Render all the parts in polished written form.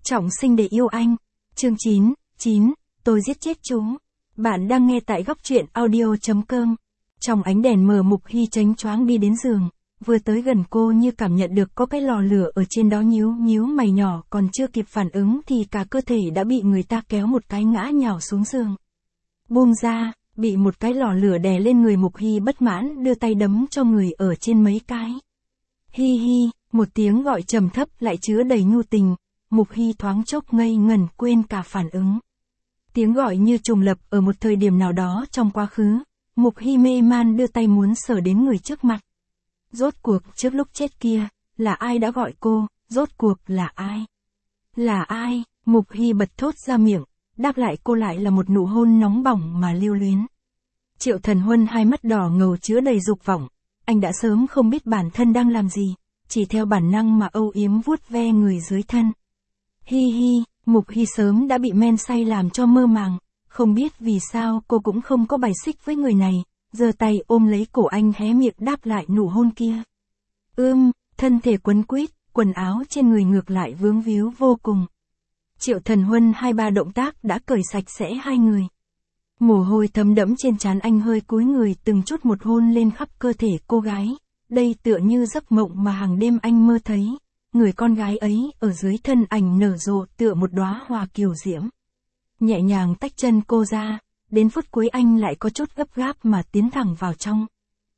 Trọng sinh để yêu anh. Chương 9, tôi giết chết chúng. Bạn đang nghe tại góc truyện audio.com. Trong ánh đèn mờ Mục Hy chánh choáng đi đến giường, vừa tới gần cô như cảm nhận được có cái lò lửa ở trên đó nhíu mày nhỏ, còn chưa kịp phản ứng thì cả cơ thể đã bị người ta kéo một cái ngã nhào xuống giường. Buông ra, bị một cái lò lửa đè lên người Mục Hy bất mãn đưa tay đấm cho người ở trên mấy cái. Hi hi, một tiếng gọi trầm thấp lại chứa đầy nhu tình, Mục Hy thoáng chốc ngây ngẩn quên cả phản ứng. Tiếng gọi như trùng lập ở một thời điểm nào đó trong quá khứ, Mục Hy mê man đưa tay muốn sờ đến người trước mặt. Rốt cuộc trước lúc chết kia, là ai đã gọi cô, rốt cuộc là ai? Là ai? Mục Hy bật thốt ra miệng, đáp lại cô lại là một nụ hôn nóng bỏng mà lưu luyến. Triệu Thần Huân hai mắt đỏ ngầu chứa đầy dục vọng, anh đã sớm không biết bản thân đang làm gì, chỉ theo bản năng mà âu yếm vuốt ve người dưới thân. Hi hi, Mục Hy sớm đã bị men say làm cho mơ màng, không biết vì sao cô cũng không có bài xích với người này, giơ tay ôm lấy cổ anh hé miệng đáp lại nụ hôn kia. Thân thể quấn quýt, quần áo trên người ngược lại vướng víu vô cùng. Triệu Thần Huân 2-3 động tác đã cởi sạch sẽ hai người. Mồ hôi thấm đẫm trên trán anh hơi cúi người từng chút một hôn lên khắp cơ thể cô gái. Đây tựa như giấc mộng mà hàng đêm anh mơ thấy. Người con gái ấy ở dưới thân ảnh nở rộ tựa một đóa hoa kiều diễm. Nhẹ nhàng tách chân cô ra, đến phút cuối anh lại có chút gấp gáp mà tiến thẳng vào trong.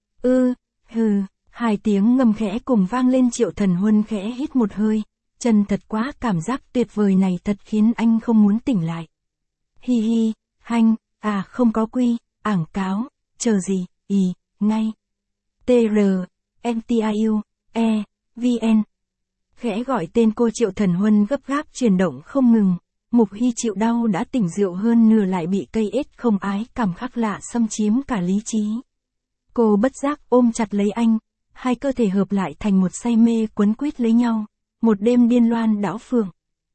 Hai tiếng ngâm khẽ cùng vang lên. Triệu Thần Huân khẽ hít một hơi, chân thật quá, cảm giác tuyệt vời này thật khiến anh không muốn tỉnh lại. Hi hi, hanh, không có quy, ảng cáo, chờ gì, ngay. TRNTIU-E-VN. Khẽ gọi tên cô, Triệu Thần Huân gấp gáp chuyển động không ngừng. Mục Hy chịu đau đã tỉnh rượu hơn nửa lại bị cây ết không ái cảm khác lạ xâm chiếm cả lý trí. Cô bất giác ôm chặt lấy anh, hai cơ thể hợp lại thành một say mê quấn quýt lấy nhau, một đêm điên loan đảo phượng.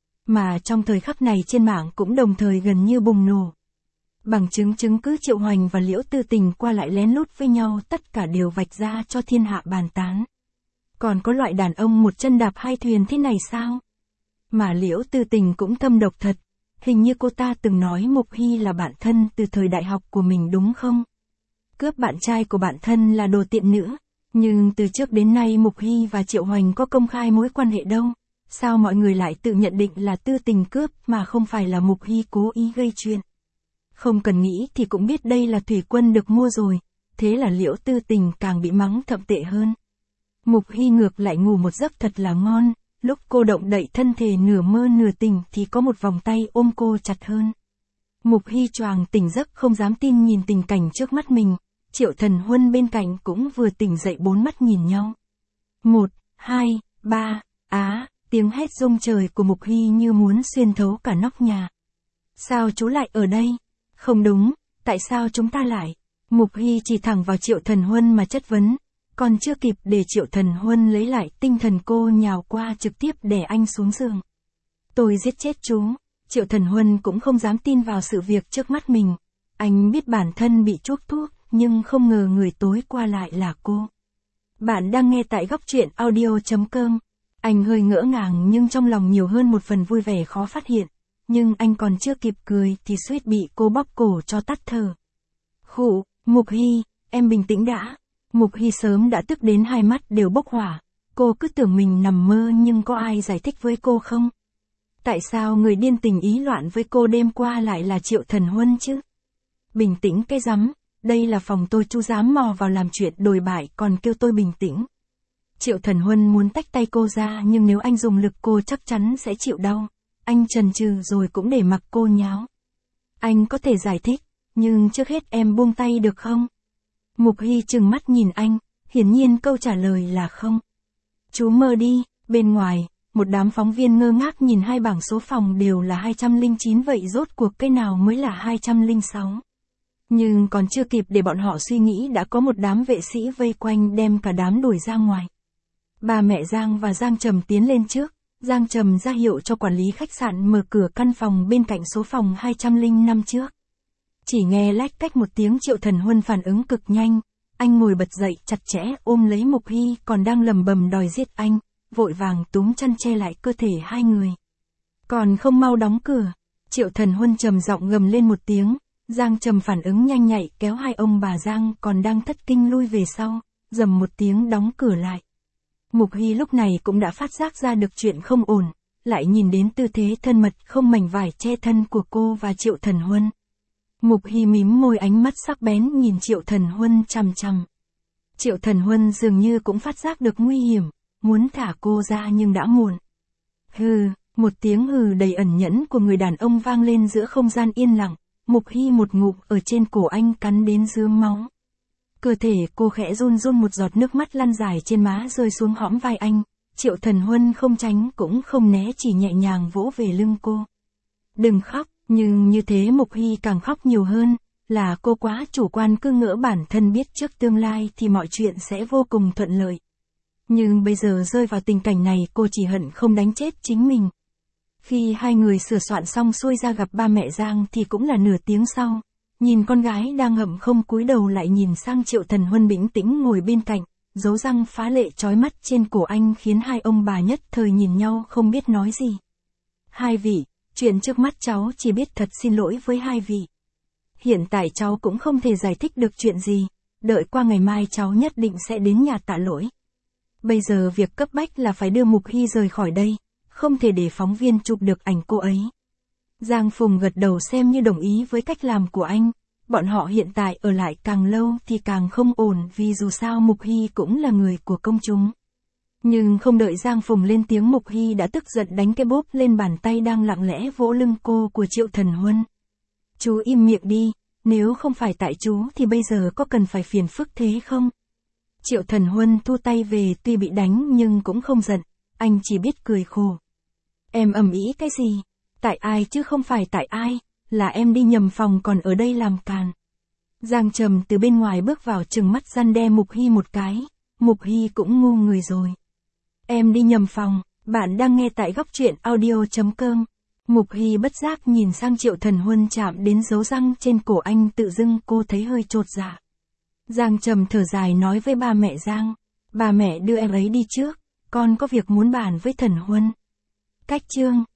Mà trong thời khắc này trên mạng cũng đồng thời gần như bùng nổ. Bằng chứng cứ Triệu Hoành và Liễu Tư Tình qua lại lén lút với nhau tất cả đều vạch ra cho thiên hạ bàn tán. Còn có loại đàn ông một chân đạp hai thuyền thế này sao? Mà Liễu Tư Tình cũng thâm độc thật, hình như cô ta từng nói Mục Hy là bạn thân từ thời đại học của mình đúng không? Cướp bạn trai của bạn thân là đồ tiện nữa, nhưng từ trước đến nay Mục Hy và Triệu Hoành có công khai mối quan hệ đâu, sao mọi người lại tự nhận định là Tư Tình cướp mà không phải là Mục Hy cố ý gây chuyện? Không cần nghĩ thì cũng biết đây là thủy quân được mua rồi, thế là Liễu Tư Tình càng bị mắng thậm tệ hơn. Mục Hy ngược lại ngủ một giấc thật là ngon, lúc cô động đậy thân thể nửa mơ nửa tỉnh thì có một vòng tay ôm cô chặt hơn. Mục Hy choàng tỉnh giấc không dám tin nhìn tình cảnh trước mắt mình, Triệu Thần Huân bên cạnh cũng vừa tỉnh dậy, bốn mắt nhìn nhau. 1, 2, 3, tiếng hét rung trời của Mục Hy như muốn xuyên thấu cả nóc nhà. Sao chú lại ở đây? Không đúng, tại sao chúng ta lại? Mục Hy chỉ thẳng vào Triệu Thần Huân mà chất vấn. Còn chưa kịp để Triệu Thần Huân lấy lại tinh thần cô nhào qua trực tiếp đè anh xuống giường. Tôi giết chết chúng. Triệu Thần Huân cũng không dám tin vào sự việc trước mắt mình. Anh biết bản thân bị chuốc thuốc, nhưng không ngờ người tối qua lại là cô. Bạn đang nghe tại góc truyện audio.com. Anh hơi ngỡ ngàng nhưng trong lòng nhiều hơn một phần vui vẻ khó phát hiện. Nhưng anh còn chưa kịp cười thì suýt bị cô bóp cổ cho tắt thở. Khụ, Mục Hy, em bình tĩnh đã. Mục Hy sớm đã tức đến hai mắt đều bốc hỏa. Cô cứ tưởng mình nằm mơ nhưng có ai giải thích với cô không? Tại sao người điên tình ý loạn với cô đêm qua lại là Triệu Thần Huân chứ? Bình tĩnh cái rắm, đây là phòng tôi, chú dám mò vào làm chuyện đồi bại còn kêu tôi bình tĩnh. Triệu Thần Huân muốn tách tay cô ra nhưng nếu anh dùng lực cô chắc chắn sẽ chịu đau. Anh chần chừ rồi cũng để mặc cô nháo. Anh có thể giải thích, nhưng trước hết em buông tay được không? Mục Hy trừng mắt nhìn anh, hiển nhiên câu trả lời là không. Chú mơ đi. Bên ngoài, một đám phóng viên ngơ ngác nhìn hai bảng số phòng đều là 209, vậy rốt cuộc cái nào mới là 206? Nhưng còn chưa kịp để bọn họ suy nghĩ đã có một đám vệ sĩ vây quanh đem cả đám đuổi ra ngoài. Ba mẹ Giang và Giang Trầm tiến lên trước, Giang Trầm ra hiệu cho quản lý khách sạn mở cửa căn phòng bên cạnh số phòng 205 trước. Chỉ nghe lách cách một tiếng, Triệu Thần Huân phản ứng cực nhanh, anh ngồi bật dậy chặt chẽ ôm lấy Mục Hy còn đang lầm bầm đòi giết anh, vội vàng túm chăn che lại cơ thể hai người. Còn không mau đóng cửa. Triệu Thần Huân trầm giọng gầm lên một tiếng, Giang Trầm phản ứng nhanh nhạy kéo hai ông bà Giang còn đang thất kinh lui về sau, rầm một tiếng đóng cửa lại. Mục Hy lúc này cũng đã phát giác ra được chuyện không ổn, lại nhìn đến tư thế thân mật không mảnh vải che thân của cô và Triệu Thần Huân. Mục Hy mím môi, ánh mắt sắc bén nhìn Triệu Thần Huân chằm chằm. Triệu Thần Huân dường như cũng phát giác được nguy hiểm, muốn thả cô ra nhưng đã muộn. Hừ, một tiếng hừ đầy ẩn nhẫn của người đàn ông vang lên giữa không gian yên lặng, Mục Hy một ngụm ở trên cổ anh cắn đến rướm máu. Cơ thể cô khẽ run run, một giọt nước mắt lăn dài trên má rơi xuống hõm vai anh, Triệu Thần Huân không tránh cũng không né, chỉ nhẹ nhàng vỗ về lưng cô. Đừng khóc, nhưng như thế Mục Hy càng khóc nhiều hơn, là cô quá chủ quan, cứ ngỡ bản thân biết trước tương lai thì mọi chuyện sẽ vô cùng thuận lợi. Nhưng bây giờ rơi vào tình cảnh này cô chỉ hận không đánh chết chính mình. Khi hai người sửa soạn xong xuôi ra gặp ba mẹ Giang thì cũng là nửa tiếng sau. Nhìn con gái đang ngậm không cúi đầu lại nhìn sang Triệu Thần Huân bình tĩnh ngồi bên cạnh, dấu răng phá lệ chói mắt trên cổ anh khiến hai ông bà nhất thời nhìn nhau không biết nói gì. Hai vị, chuyện trước mắt cháu chỉ biết thật xin lỗi với hai vị. Hiện tại cháu cũng không thể giải thích được chuyện gì, đợi qua ngày mai cháu nhất định sẽ đến nhà tạ lỗi. Bây giờ việc cấp bách là phải đưa Mục Hy rời khỏi đây, không thể để phóng viên chụp được ảnh cô ấy. Giang Phùng gật đầu xem như đồng ý với cách làm của anh. Bọn họ hiện tại ở lại càng lâu thì càng không ổn, vì dù sao Mục Hy cũng là người của công chúng. Nhưng không đợi Giang Phùng lên tiếng, Mục Hy đã tức giận đánh cái bóp lên bàn tay đang lặng lẽ vỗ lưng cô của Triệu Thần Huân. Chú im miệng đi, nếu không phải tại chú thì bây giờ có cần phải phiền phức thế không? Triệu Thần Huân thu tay về, tuy bị đánh nhưng cũng không giận, anh chỉ biết cười khổ. Em ầm ĩ cái gì? Tại ai chứ không phải tại ai, là em đi nhầm phòng còn ở đây làm càn. Giang Trầm từ bên ngoài bước vào trừng mắt răn đe Mục Hy một cái, Mục Hy cũng ngu người rồi. Em đi nhầm phòng, bạn đang nghe tại góc truyện audio.com. Mục Hy bất giác nhìn sang Triệu Thần Huân, chạm đến dấu răng trên cổ anh, tự dưng cô thấy hơi chột dạ. Giang Trầm thở dài nói với ba mẹ Giang, ba mẹ đưa em ấy đi trước, con có việc muốn bàn với Thần Huân. Cách chương